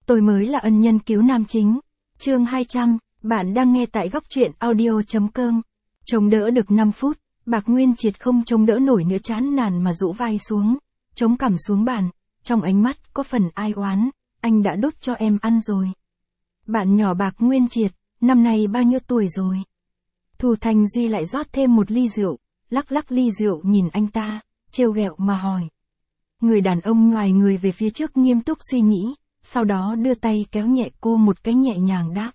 tôi mới là ân nhân cứu nam chính. Chương 200, bạn đang nghe tại góc truyện audio.com. Chống đỡ được 5 phút, Bạc Nguyên Triệt không chống đỡ nổi nữa, chán nản mà rũ vai xuống, chống cằm xuống bàn, trong ánh mắt có phần ai oán, anh đã đốt cho em ăn rồi. Bạn nhỏ Bạc Nguyên Triệt, năm nay bao nhiêu tuổi rồi? Thu Thanh Duy lại rót thêm một ly rượu, lắc lắc ly rượu nhìn anh ta, trêu ghẹo mà hỏi. Người đàn ông ngoài người về phía trước nghiêm túc suy nghĩ, sau đó đưa tay kéo nhẹ cô một cái, nhẹ nhàng đáp.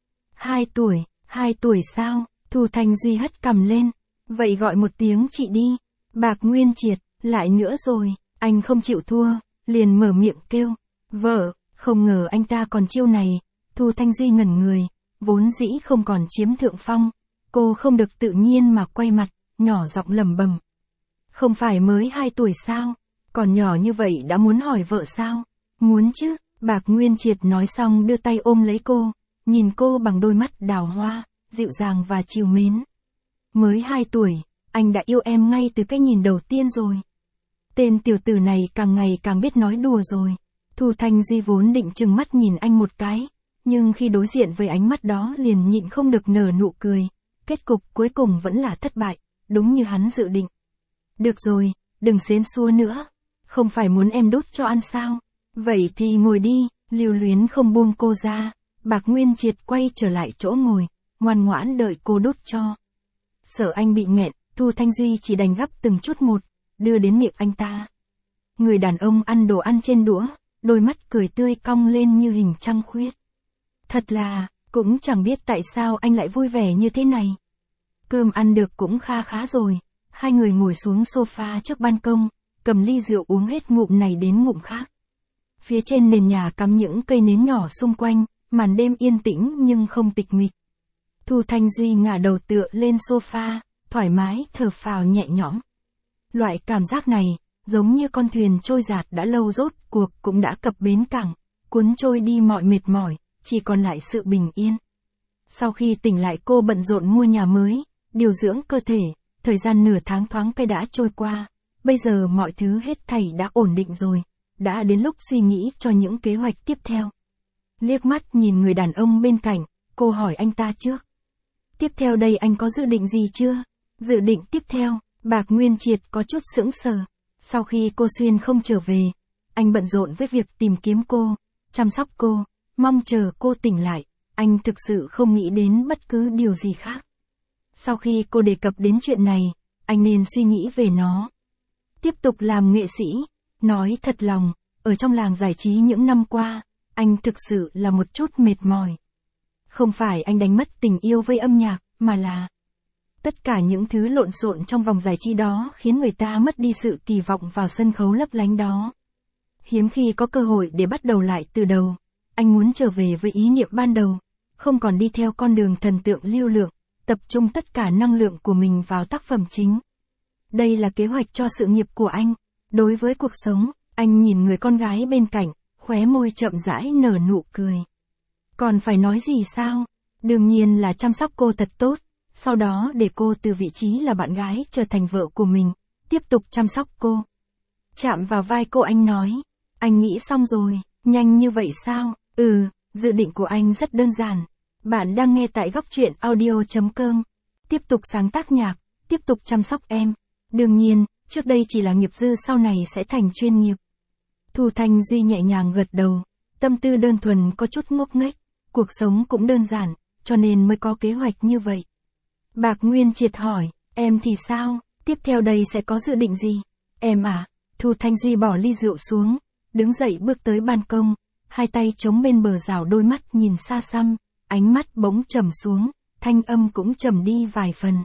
2 tuổi sao? Thu Thanh Duy hất cằm lên. Vậy gọi một tiếng chị đi. Bạc Nguyên Triệt, lại nữa rồi, anh không chịu thua, liền mở miệng kêu. Vợ, không ngờ anh ta còn chiêu này. Thu Thanh Duy ngẩn người, vốn dĩ không còn chiếm thượng phong. Cô không được tự nhiên mà quay mặt, nhỏ giọng lẩm bẩm. Không phải mới 2 tuổi sao? Còn nhỏ như vậy đã muốn hỏi vợ sao? Muốn chứ, Bạc Nguyên Triệt nói xong đưa tay ôm lấy cô, nhìn cô bằng đôi mắt đào hoa, dịu dàng và trìu mến. Mới 2 tuổi, anh đã yêu em ngay từ cái nhìn đầu tiên rồi. Tên tiểu tử này càng ngày càng biết nói đùa rồi. Thu Thanh Duy vốn định trừng mắt nhìn anh một cái, nhưng khi đối diện với ánh mắt đó liền nhịn không được nở nụ cười. Kết cục cuối cùng vẫn là thất bại, đúng như hắn dự định. Được rồi, đừng xến xua nữa. Không phải muốn em đút cho ăn sao? Vậy thì ngồi đi. Lưu luyến không buông cô ra. Bạc Nguyên Triệt quay trở lại chỗ ngồi, ngoan ngoãn đợi cô đút cho. Sợ anh bị nghẹn, Thu Thanh Duy chỉ đành gắp từng chút một, đưa đến miệng anh ta. Người đàn ông ăn đồ ăn trên đũa, đôi mắt cười tươi cong lên như hình trăng khuyết. Thật là, cũng chẳng biết tại sao anh lại vui vẻ như thế này. Cơm ăn được cũng kha khá rồi, hai người ngồi xuống sofa trước ban công, cầm ly rượu uống hết ngụm này đến ngụm khác. Phía trên nền nhà cắm những cây nến nhỏ xung quanh, màn đêm yên tĩnh nhưng không tịch mịch. Thu Thanh Duy ngả đầu tựa lên sofa, thoải mái thở phào nhẹ nhõm. Loại cảm giác này, giống như con thuyền trôi dạt đã lâu rốt cuộc cũng đã cập bến cảng, cuốn trôi đi mọi mệt mỏi, chỉ còn lại sự bình yên. Sau khi tỉnh lại cô bận rộn mua nhà mới, điều dưỡng cơ thể, thời gian nửa tháng thoáng cái đã trôi qua, bây giờ mọi thứ hết thảy đã ổn định rồi, đã đến lúc suy nghĩ cho những kế hoạch tiếp theo. Liếc mắt nhìn người đàn ông bên cạnh, cô hỏi anh ta trước. Tiếp theo đây anh có dự định gì chưa? Dự định tiếp theo, Bạc Nguyên Triệt có chút sững sờ. Sau khi cô Xuyên không trở về, anh bận rộn với việc tìm kiếm cô, chăm sóc cô, mong chờ cô tỉnh lại, anh thực sự không nghĩ đến bất cứ điều gì khác. Sau khi cô đề cập đến chuyện này, anh nên suy nghĩ về nó. Tiếp tục làm nghệ sĩ, nói thật lòng, ở trong làng giải trí những năm qua, anh thực sự là một chút mệt mỏi. Không phải anh đánh mất tình yêu với âm nhạc, mà là tất cả những thứ lộn xộn trong vòng giải trí đó khiến người ta mất đi sự kỳ vọng vào sân khấu lấp lánh đó. Hiếm khi có cơ hội để bắt đầu lại từ đầu, anh muốn trở về với ý niệm ban đầu, không còn đi theo con đường thần tượng lưu lượng, tập trung tất cả năng lượng của mình vào tác phẩm chính. Đây là kế hoạch cho sự nghiệp của anh. Đối với cuộc sống, anh nhìn người con gái bên cạnh, khóe môi chậm rãi nở nụ cười. Còn phải nói gì sao? Đương nhiên là chăm sóc cô thật tốt, sau đó để cô từ vị trí là bạn gái trở thành vợ của mình, tiếp tục chăm sóc cô. Chạm vào vai cô anh nói, anh nghĩ xong rồi, nhanh như vậy sao? Dự định của anh rất đơn giản. Bạn đang nghe tại góc truyện audio.com. Tiếp tục sáng tác nhạc, tiếp tục chăm sóc em. Đương nhiên, trước đây chỉ là nghiệp dư, sau này sẽ thành chuyên nghiệp. Thu Thanh Duy nhẹ nhàng gật đầu, tâm tư đơn thuần có chút ngốc nghếch, cuộc sống cũng đơn giản, cho nên mới có kế hoạch như vậy. Bạc Nguyên Triệt hỏi, em thì sao, tiếp theo đây sẽ có dự định gì? Em à? Thu Thanh Duy bỏ ly rượu xuống, đứng dậy bước tới ban công, hai tay chống bên bờ rào, đôi mắt nhìn xa xăm, ánh mắt bỗng trầm xuống, thanh âm cũng trầm đi vài phần.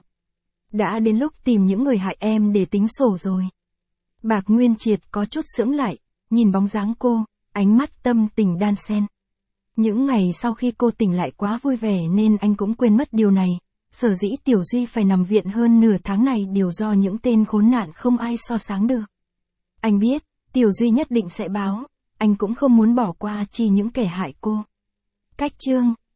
Đã đến lúc tìm những người hại em để tính sổ rồi. Bạc Nguyên Triệt có chút sững lại, nhìn bóng dáng cô, ánh mắt tâm tình đan xen. Những ngày sau khi cô tỉnh lại quá vui vẻ nên anh cũng quên mất điều này. Sở dĩ Tiểu Duy phải nằm viện hơn nửa tháng này đều do những tên khốn nạn không ai so sánh được. Anh biết, Tiểu Duy nhất định sẽ báo, anh cũng không muốn bỏ qua chi những kẻ hại cô. Cách chương